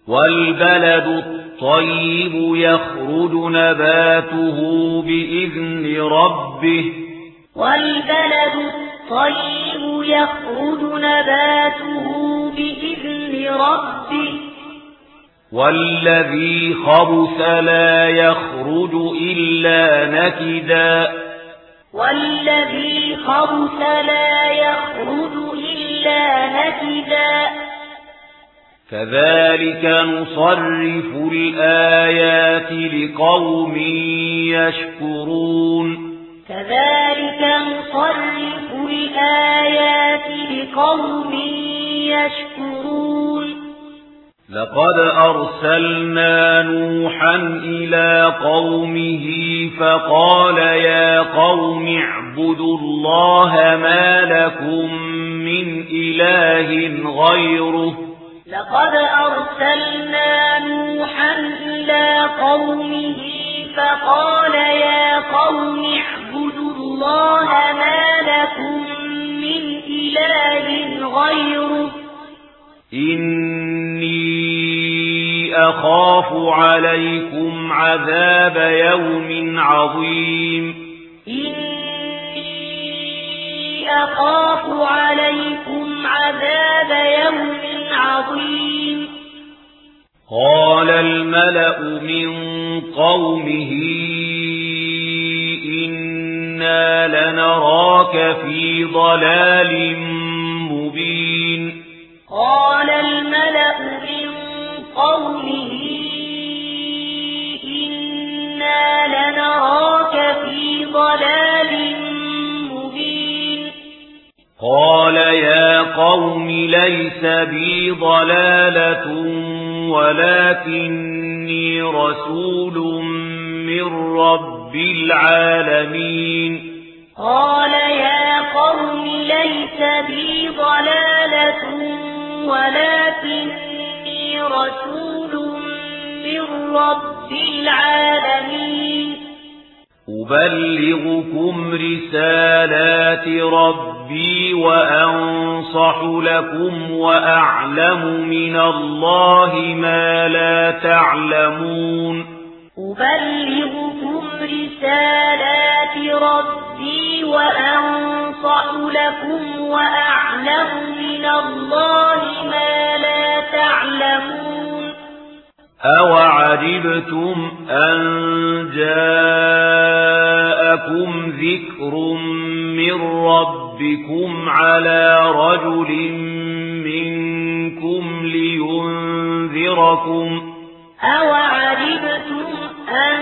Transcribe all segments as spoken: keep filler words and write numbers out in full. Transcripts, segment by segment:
والبلد الطيب يخرج نباته بإذن ربه والبلد الطيب يخرج نباته بإذن ربه والذي خبث لا يخرج إلا نكدا والذي خبث لا يخرج إلا نكدا كذلك نصرف الآيات لقوم يشكرون كذلك نصرف الآيات لقوم يشكرون لقد أرسلنا نوحا إلى قومه فقال يا قوم اعبدوا الله ما لكم من إله غيره لقد أرسلنا نوحا إلى قومه فقال يا قوم اعبدوا الله ما لكم من إله غيره إني أخاف عليكم عذاب يوم عظيم إني أخاف عليكم عذاب يوم عظيم قال الملأ من قومه إنا لنراك في ضلال مبين قال الملأ من قومه إنا لنراك في ضلال مبين قال يا قوم ليس بي ضلالة ولكني رسول من رب العالمين قال يا قوم ليس بي ضلالة ولكني رسول من رب العالمين أبلغكم رسالات ربي وأنصح لكم وأعلم من الله ما لا تعلمون أبلغكم رسالات ربي وأنصح لكم وأعلم من الله ما لا تعلمون أوعجبتم أن جاءكم ذكر من ربكم على رجل منكم لينذركم أوعجبتم أن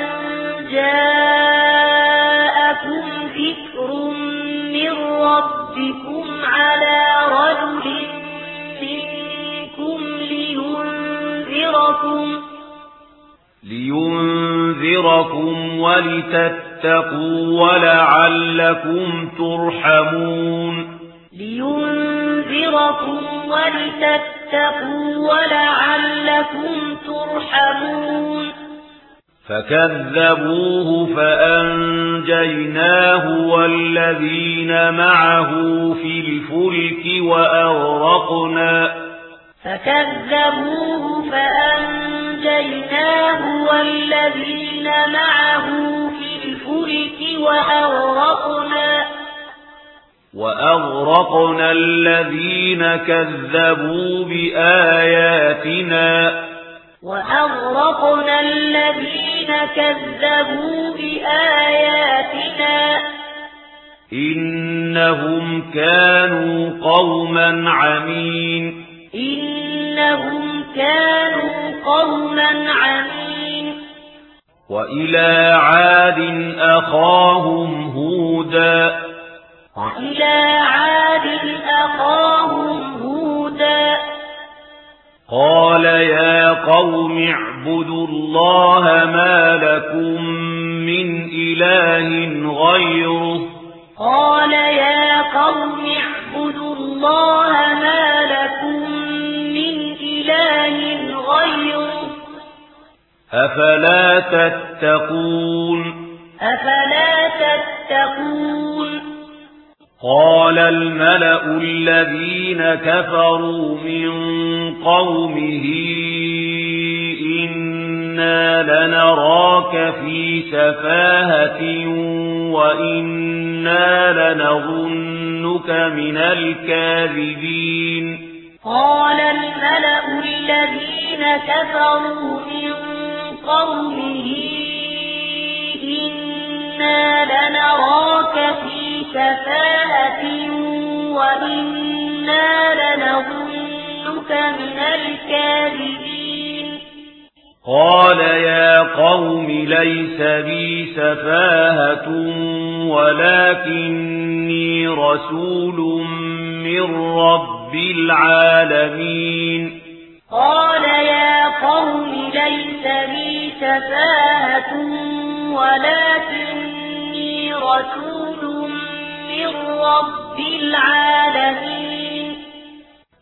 جاءكم ذكر من ربكم على رجل منكم لينذركم لينذركم ولتتقوا ولعلكم ترحمون لينذركم ولتتقوا ولعلكم ترحمون فكذبوه فأنجيناه والذين معه في الفلك وأغرقنا فكذبوه فأنجيناه والذين معه في الفلك وأغرقنا وأغرقنا الذين كذبوا بآياتنا وأغرقنا الذين كذبوا بآياتنا إنهم كانوا قوما عمين إنهم كانوا قوما عمين وإلى عاد أخاهم هودا وإلى عاد أخاهم هودا قال يا قوم اعبدوا الله ما لكم من إله غيره قال يا قوم اعبدوا الله ما لكم من إله غيره أفلا تتقون أفلا تتقون قال الملأ الذين كفروا من قومه لنراك في سفاهة وإنا لنظنك من الكاذبين قال الملأ الذين كفروا من قومه إنا لنراك في سفاهة وإنا لنظنك من الكاذبين قال يا قوم ليس بي سفاهة ولكني رسول من رب العالمين قال يا قوم ليس بي سفاهة ولكني رسول من رب العالمين